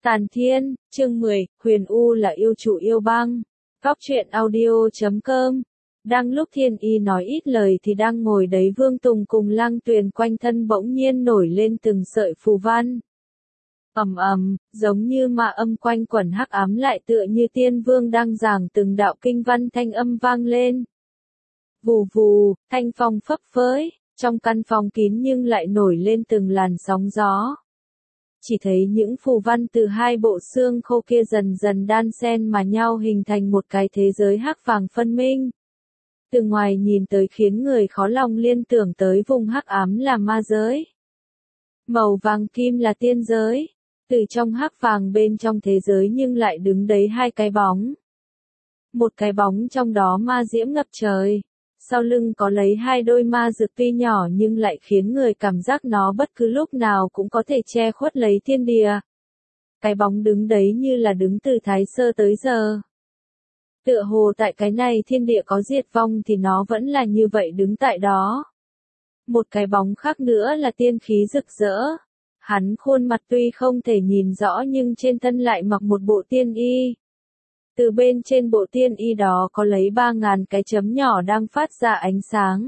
Tàn Thiên, chương 10, Huyền U là yêu chủ yêu băng. Góc truyện audio.com. Đang lúc Thiên Y nói ít lời thì đang ngồi đấy Vương Tùng cùng Lăng Tuyền quanh thân bỗng nhiên nổi lên từng sợi phù văn. Ầm ầm, giống như ma âm quanh quẩn hắc ám lại tựa như tiên vương đang giảng từng đạo kinh văn thanh âm vang lên. Vù vù, thanh phong phấp phới, trong căn phòng kín nhưng lại nổi lên từng làn sóng gió. Chỉ thấy những phù văn từ hai bộ xương khô kia dần dần đan xen mà nhau hình thành một cái thế giới hắc vàng phân minh. Từ ngoài nhìn tới khiến người khó lòng liên tưởng tới vùng hắc ám là ma giới. Màu vàng kim là tiên giới. Từ trong hắc vàng bên trong thế giới nhưng lại đứng đấy hai cái bóng. Một cái bóng trong đó ma diễm ngập trời. Sau lưng có lấy hai đôi ma dược tuy nhỏ nhưng lại khiến người cảm giác nó bất cứ lúc nào cũng có thể che khuất lấy thiên địa. Cái bóng đứng đấy như là đứng từ Thái Sơ tới giờ. Tựa hồ tại cái này thiên địa có diệt vong thì nó vẫn là như vậy đứng tại đó. Một cái bóng khác nữa là tiên khí rực rỡ. Hắn khuôn mặt tuy không thể nhìn rõ nhưng trên thân lại mặc một bộ tiên y. Từ bên trên bộ tiên y đó có lấy 3.000 cái chấm nhỏ đang phát ra ánh sáng.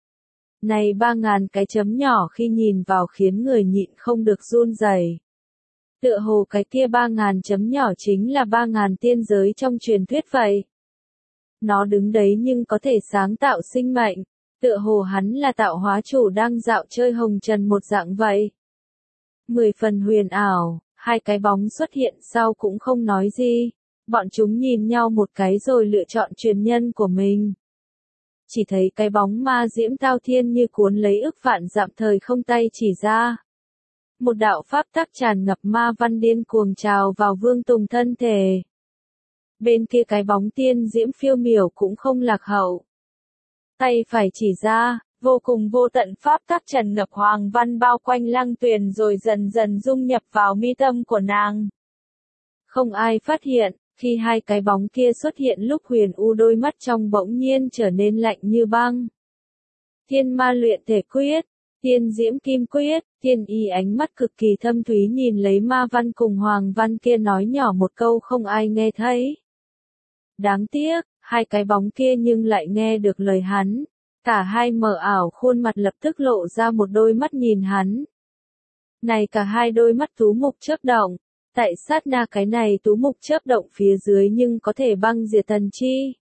Này 3.000 cái chấm nhỏ khi nhìn vào khiến người nhịn không được run rẩy. Tựa hồ cái kia 3.000 chấm nhỏ chính là 3.000 tiên giới trong truyền thuyết vậy. Nó đứng đấy nhưng có thể sáng tạo sinh mệnh, tựa hồ hắn là tạo hóa chủ đang dạo chơi hồng trần một dạng vậy. 10 phần huyền ảo, hai cái bóng xuất hiện sau cũng không nói gì. Bọn chúng nhìn nhau một cái rồi lựa chọn truyền nhân của mình. Chỉ thấy cái bóng ma diễm thao thiên như cuốn lấy ức vạn dặm thời không tay chỉ ra. Một đạo pháp tắc tràn ngập ma văn điên cuồng trào vào Vương Tùng thân thể. Bên kia cái bóng tiên diễm phiêu miểu cũng không lạc hậu. Tay phải chỉ ra, vô cùng vô tận pháp tắc tràn ngập hoàng văn bao quanh Lăng Tuyền rồi dần dần dung nhập vào mi tâm của nàng. Không ai phát hiện. Khi hai cái bóng kia xuất hiện lúc Huyền U đôi mắt trong bỗng nhiên trở nên lạnh như băng. Thiên ma luyện thể quyết, tiên diễm kim quyết, Thiên Y ánh mắt cực kỳ thâm thúy nhìn lấy ma văn cùng hoàng văn kia nói nhỏ một câu không ai nghe thấy. Đáng tiếc, hai cái bóng kia nhưng lại nghe được lời hắn. Cả hai mờ ảo khuôn mặt lập tức lộ ra một đôi mắt nhìn hắn. Này cả hai đôi mắt tú mục chớp động. Tại sát na cái này tú mục chớp động phía dưới nhưng có thể băng diệt thần chi.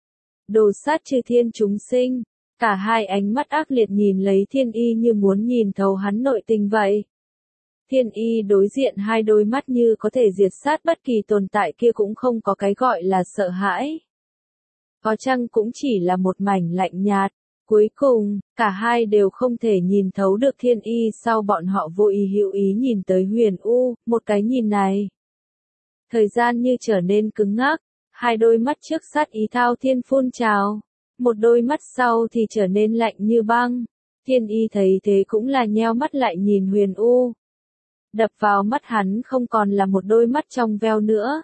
Đồ sát chư thiên chúng sinh, cả hai ánh mắt ác liệt nhìn lấy Thiên Y như muốn nhìn thấu hắn nội tình vậy. Thiên Y đối diện hai đôi mắt như có thể diệt sát bất kỳ tồn tại kia cũng không có cái gọi là sợ hãi. Có chăng cũng chỉ là một mảnh lạnh nhạt. Cuối cùng, cả hai đều không thể nhìn thấu được Thiên Y sau bọn họ vô ý hữu ý nhìn tới Huyền U, một cái nhìn này. Thời gian như trở nên cứng ngắc, hai đôi mắt trước sát ý thao thiên phun trào, một đôi mắt sau thì trở nên lạnh như băng. Thiên Y thấy thế cũng là nheo mắt lại nhìn Huyền U. Đập vào mắt hắn không còn là một đôi mắt trong veo nữa.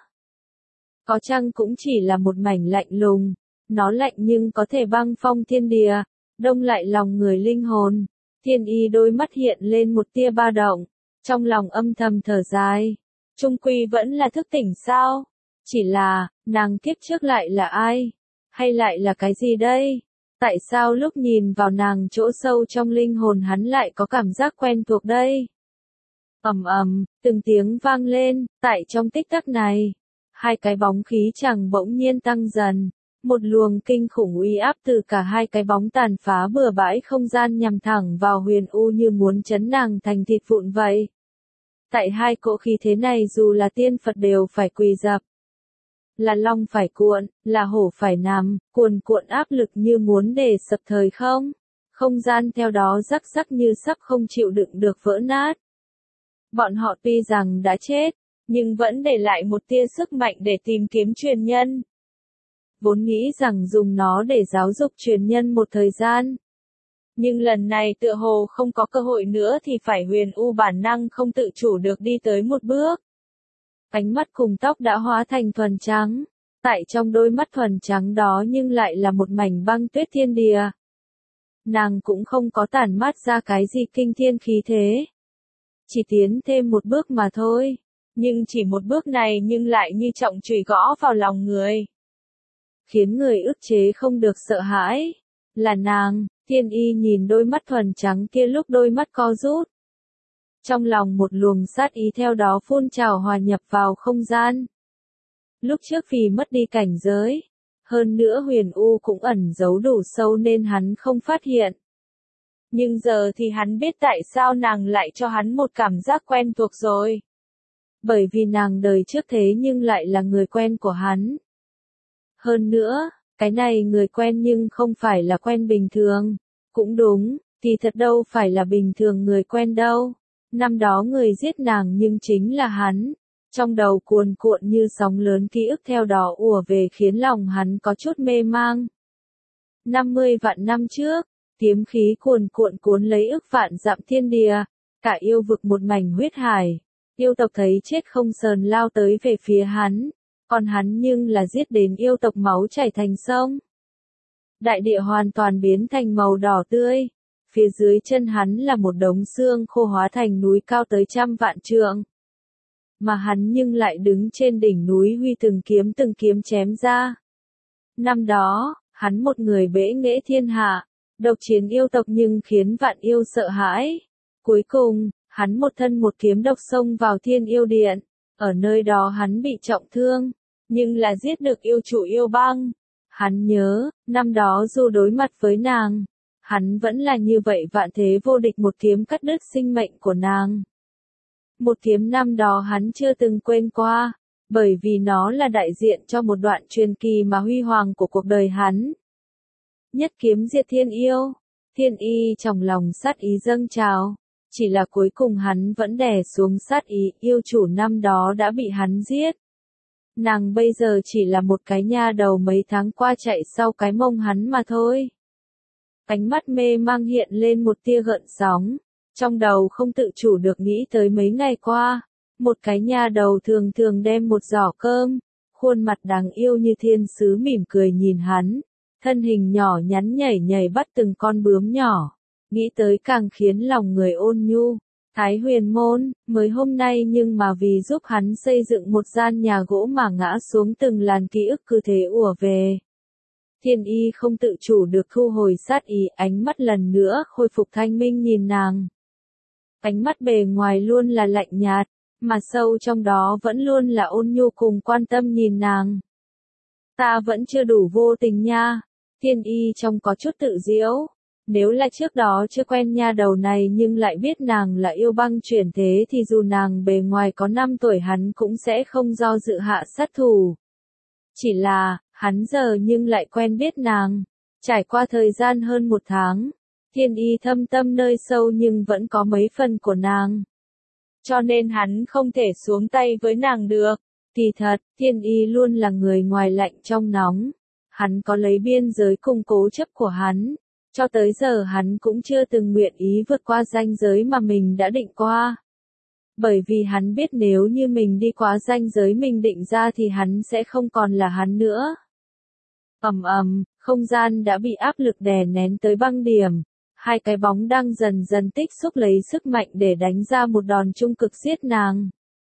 Có chăng cũng chỉ là một mảnh lạnh lùng, nó lạnh nhưng có thể băng phong thiên địa. Đông lại lòng người linh hồn. Thiên Y đôi mắt hiện lên một tia ba động. Trong lòng âm thầm thở dài. Trung quy vẫn là thức tỉnh sao? Chỉ là, nàng kiếp trước lại là ai? Hay lại là cái gì đây? Tại sao lúc nhìn vào nàng chỗ sâu trong linh hồn hắn lại có cảm giác quen thuộc đây? Ầm ầm, từng tiếng vang lên, tại trong tích tắc này. Hai cái bóng khí chẳng bỗng nhiên tăng dần. Một luồng kinh khủng uy áp từ cả hai cái bóng tàn phá bừa bãi không gian nhằm thẳng vào Huyền U như muốn chấn nàng thành thịt vụn vậy. Tại hai cỗ khí thế này dù là tiên Phật đều phải quỳ dập. Là long phải cuộn, là hổ phải nằm, cuồn cuộn áp lực như muốn để sập thời không. Không gian theo đó rắc rắc như sắp không chịu đựng được vỡ nát. Bọn họ tuy rằng đã chết, nhưng vẫn để lại một tia sức mạnh để tìm kiếm truyền nhân. Vốn nghĩ rằng dùng nó để giáo dục truyền nhân một thời gian. Nhưng lần này tựa hồ không có cơ hội nữa thì phải Huyền U bản năng không tự chủ được đi tới một bước. Ánh mắt cùng tóc đã hóa thành thuần trắng. Tại trong đôi mắt thuần trắng đó nhưng lại là một mảnh băng tuyết thiên địa. Nàng cũng không có tản mát ra cái gì kinh thiên khí thế. Chỉ tiến thêm một bước mà thôi. Nhưng chỉ một bước này nhưng lại như trọng chùy gõ vào lòng người. Khiến người ức chế không được sợ hãi. Là nàng, Thiên Y nhìn đôi mắt thuần trắng kia lúc đôi mắt co rút. Trong lòng một luồng sát ý theo đó phun trào hòa nhập vào không gian. Lúc trước vì mất đi cảnh giới. Hơn nữa Huyền U cũng ẩn giấu đủ sâu nên hắn không phát hiện. Nhưng giờ thì hắn biết tại sao nàng lại cho hắn một cảm giác quen thuộc rồi. Bởi vì nàng đời trước thế nhưng lại là người quen của hắn. Hơn nữa, cái này người quen nhưng không phải là quen bình thường. Cũng đúng, thì thật đâu phải là bình thường người quen đâu. Năm đó người giết nàng nhưng chính là hắn. Trong đầu cuồn cuộn như sóng lớn ký ức theo đó ùa về khiến lòng hắn có chút mê mang. 50 vạn năm trước, kiếm khí cuồn cuộn cuốn lấy ức vạn dặm thiên địa, cả yêu vực một mảnh huyết hải. Yêu tộc thấy chết không sờn lao tới về phía hắn, còn hắn nhưng là giết đến yêu tộc máu chảy thành sông. Đại địa hoàn toàn biến thành màu đỏ tươi, phía dưới chân hắn là một đống xương khô hóa thành núi cao tới 100 vạn trượng. Mà hắn nhưng lại đứng trên đỉnh núi huy từng kiếm chém ra. Năm đó, hắn một người bẽ nghễ thiên hạ, độc chiến yêu tộc nhưng khiến vạn yêu sợ hãi. Cuối cùng, hắn một thân một kiếm độc xông vào Thiên Yêu Điện, ở nơi đó hắn bị trọng thương, nhưng là giết được yêu chủ yêu băng. Hắn nhớ, năm đó dù đối mặt với nàng, hắn vẫn là như vậy vạn thế vô địch một kiếm cắt đứt sinh mệnh của nàng. Một kiếm năm đó hắn chưa từng quên qua, bởi vì nó là đại diện cho một đoạn truyền kỳ mà huy hoàng của cuộc đời hắn. Nhất kiếm diệt thiên yêu, Thiên Y trong lòng sát ý dâng trào, chỉ là cuối cùng hắn vẫn đè xuống sát ý, yêu chủ năm đó đã bị hắn giết. Nàng bây giờ chỉ là một cái nha đầu mấy tháng qua chạy sau cái mông hắn mà thôi. Ánh mắt mê mang hiện lên một tia gợn sóng, trong đầu không tự chủ được nghĩ tới mấy ngày qua, một cái nha đầu thường thường đem một giỏ cơm, khuôn mặt đáng yêu như thiên sứ mỉm cười nhìn hắn, thân hình nhỏ nhắn nhảy nhảy bắt từng con bướm nhỏ, nghĩ tới càng khiến lòng người ôn nhu. Thái Huyền Môn, mới hôm nay nhưng mà vì giúp hắn xây dựng một gian nhà gỗ mà ngã xuống từng làn ký ức cứ thế ùa về. Thiên Y không tự chủ được thu hồi sát ý, ánh mắt lần nữa khôi phục thanh minh nhìn nàng. Ánh mắt bề ngoài luôn là lạnh nhạt, mà sâu trong đó vẫn luôn là ôn nhu cùng quan tâm nhìn nàng. Ta vẫn chưa đủ vô tình nha, Thiên Y trông có chút tự giễu. Nếu là trước đó chưa quen nha đầu này nhưng lại biết nàng là yêu băng chuyển thế thì dù nàng bề ngoài có 5 tuổi hắn cũng sẽ không do dự hạ sát thủ. Chỉ là, hắn giờ nhưng lại quen biết nàng. Trải qua thời gian hơn 1 tháng, Thiên Y thâm tâm nơi sâu nhưng vẫn có mấy phần của nàng. Cho nên hắn không thể xuống tay với nàng được. Kỳ thật, Thiên Y luôn là người ngoài lạnh trong nóng. Hắn có lấy biên giới cùng cố chấp của hắn. Cho tới giờ hắn cũng chưa từng nguyện ý vượt qua ranh giới mà mình đã định qua. Bởi vì hắn biết nếu như mình đi quá ranh giới mình định ra thì hắn sẽ không còn là hắn nữa. Ầm ầm, không gian đã bị áp lực đè nén tới băng điểm. Hai cái bóng đang dần dần tích xúc lấy sức mạnh để đánh ra một đòn trung cực giết nàng.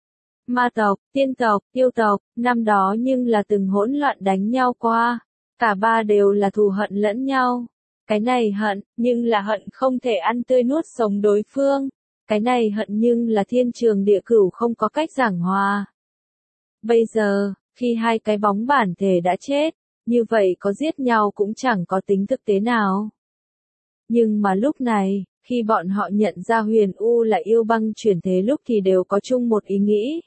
Ma tộc, tiên tộc, yêu tộc, năm đó nhưng là từng hỗn loạn đánh nhau qua. Cả ba đều là thù hận lẫn nhau. Cái này hận, nhưng là hận không thể ăn tươi nuốt sống đối phương. Cái này hận nhưng là thiên trường địa cửu không có cách giảng hòa. Bây giờ, khi hai cái bóng bản thể đã chết, như vậy có giết nhau cũng chẳng có tính thực tế nào. Nhưng mà lúc này, khi bọn họ nhận ra Huyền U là yêu băng chuyển thế lúc thì đều có chung một ý nghĩ.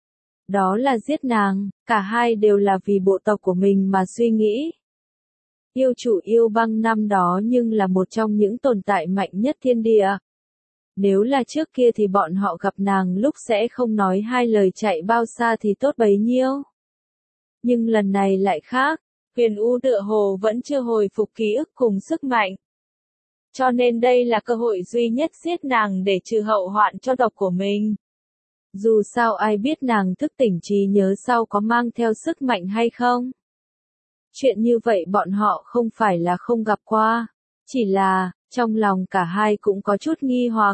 Đó là giết nàng, cả hai đều là vì bộ tộc của mình mà suy nghĩ. Yêu chủ yêu băng năm đó nhưng là một trong những tồn tại mạnh nhất thiên địa. Nếu là trước kia thì bọn họ gặp nàng lúc sẽ không nói hai lời chạy bao xa thì tốt bấy nhiêu. Nhưng lần này lại khác, Huyền U tựa hồ vẫn chưa hồi phục ký ức cùng sức mạnh. Cho nên đây là cơ hội duy nhất giết nàng để trừ hậu hoạn cho tộc của mình. Dù sao ai biết nàng thức tỉnh trí nhớ sau có mang theo sức mạnh hay không. Chuyện như vậy bọn họ không phải là không gặp qua, chỉ là, trong lòng cả hai cũng có chút nghi hoặc,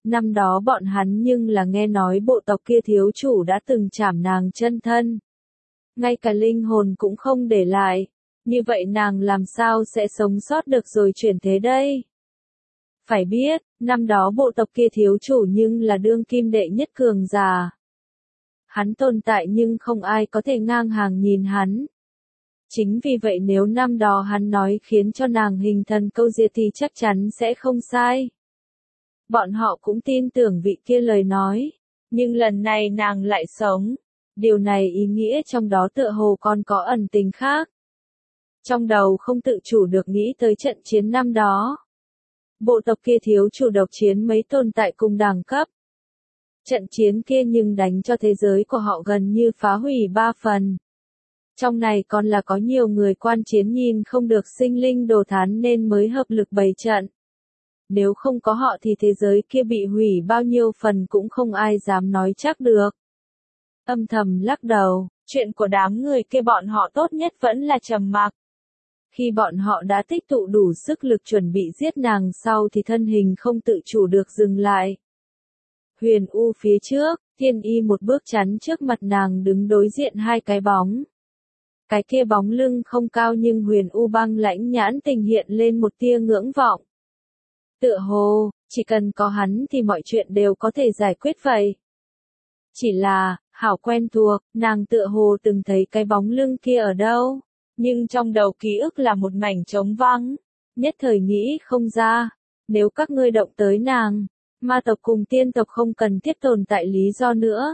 năm đó bọn hắn nhưng là nghe nói bộ tộc kia thiếu chủ đã từng trảm nàng chân thân. Ngay cả linh hồn cũng không để lại. Như vậy nàng làm sao sẽ sống sót được rồi chuyển thế đây? Phải biết, năm đó bộ tộc kia thiếu chủ nhưng là đương kim đệ nhất cường giả. Hắn tồn tại nhưng không ai có thể ngang hàng nhìn hắn. Chính vì vậy nếu năm đó hắn nói khiến cho nàng hình thần câu diệt thì chắc chắn sẽ không sai. Bọn họ cũng tin tưởng vị kia lời nói. Nhưng lần này nàng lại sống. Điều này ý nghĩa trong đó tựa hồ còn có ẩn tình khác. Trong đầu không tự chủ được nghĩ tới trận chiến năm đó. Bộ tộc kia thiếu chủ độc chiến mấy tồn tại cùng đẳng cấp. Trận chiến kia nhưng đánh cho thế giới của họ gần như phá hủy 3 phần. Trong này còn là có nhiều người quan chiến nhìn không được sinh linh đồ thán nên mới hợp lực bày trận. Nếu không có họ thì thế giới kia bị hủy bao nhiêu phần cũng không ai dám nói chắc được. Âm thầm lắc đầu, chuyện của đám người kia bọn họ tốt nhất vẫn là trầm mặc. Khi bọn họ đã tích tụ đủ sức lực chuẩn bị giết nàng sau thì thân hình không tự chủ được dừng lại. Huyền U phía trước, Thiên Y một bước chắn trước mặt nàng đứng đối diện hai cái bóng. Cái kia bóng lưng không cao nhưng Huyền U băng lãnh nhãn tình hiện lên một tia ngưỡng vọng. Tựa hồ, chỉ cần có hắn thì mọi chuyện đều có thể giải quyết vậy. Chỉ là, hảo quen thuộc, nàng tựa hồ từng thấy cái bóng lưng kia ở đâu. Nhưng trong đầu ký ức là một mảnh trống vắng. Nhất thời nghĩ không ra. Nếu các ngươi động tới nàng, ma tộc cùng tiên tộc không cần thiết tồn tại lý do nữa.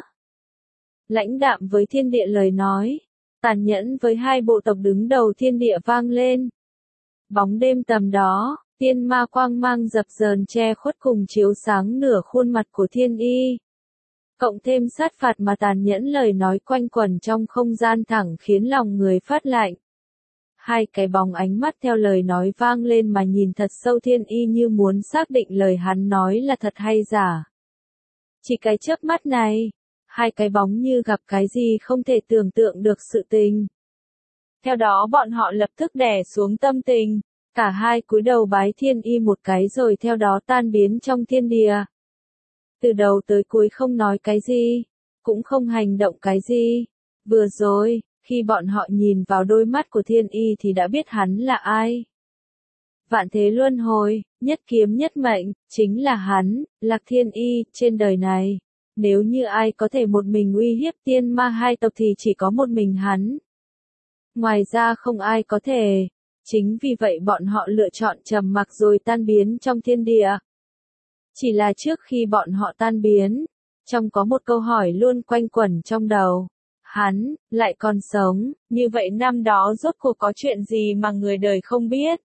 Lãnh đạm với thiên địa lời nói. Tàn nhẫn với hai bộ tộc đứng đầu thiên địa vang lên. Bóng đêm tầm đó, tiên ma quang mang dập dờn che khuất cùng chiếu sáng nửa khuôn mặt của Thiên Y. Cộng thêm sát phạt mà tàn nhẫn lời nói quanh quẩn trong không gian thẳng khiến lòng người phát lạnh. Hai cái bóng ánh mắt theo lời nói vang lên mà nhìn thật sâu Thiên Y như muốn xác định lời hắn nói là thật hay giả. Chỉ cái chớp mắt này, hai cái bóng như gặp cái gì không thể tưởng tượng được sự tình. Theo đó bọn họ lập tức đè xuống tâm tình, cả hai cúi đầu bái Thiên Y một cái rồi theo đó tan biến trong thiên địa. Từ đầu tới cuối không nói cái gì, cũng không hành động cái gì. Vừa rồi, khi bọn họ nhìn vào đôi mắt của Thiên Y thì đã biết hắn là ai. Vạn thế luân hồi, nhất kiếm nhất mệnh, chính là hắn, Lạc Thiên Y, trên đời này. Nếu như ai có thể một mình uy hiếp tiên ma hai tộc thì chỉ có một mình hắn. Ngoài ra không ai có thể. Chính vì vậy bọn họ lựa chọn trầm mặc rồi tan biến trong thiên địa. Chỉ là trước khi bọn họ tan biến, trong có một câu hỏi luôn quanh quẩn trong đầu. Hắn, lại còn sống, như vậy năm đó rốt cuộc có chuyện gì mà người đời không biết?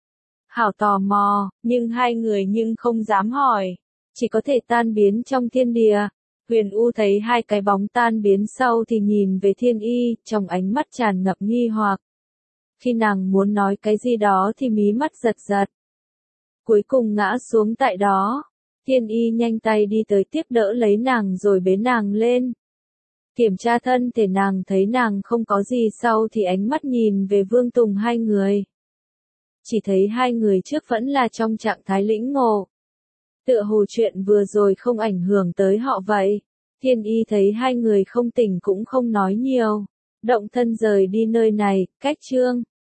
Hảo tò mò, nhưng hai người nhưng không dám hỏi. Chỉ có thể tan biến trong thiên địa. Huyền U thấy hai cái bóng tan biến sau thì nhìn về Thiên Y, trong ánh mắt tràn ngập nghi hoặc. Khi nàng muốn nói cái gì đó thì mí mắt giật giật. Cuối cùng ngã xuống tại đó. Thiên Y nhanh tay đi tới tiếp đỡ lấy nàng rồi bế nàng lên. Kiểm tra thân thể nàng thấy nàng không có gì sau thì ánh mắt nhìn về Vương Tùng hai người. Chỉ thấy hai người trước vẫn là trong trạng thái lĩnh ngộ. Tựa hồ chuyện vừa rồi không ảnh hưởng tới họ vậy. Thiên Y thấy hai người không tỉnh cũng không nói nhiều. Động thân rời đi nơi này, cách chương.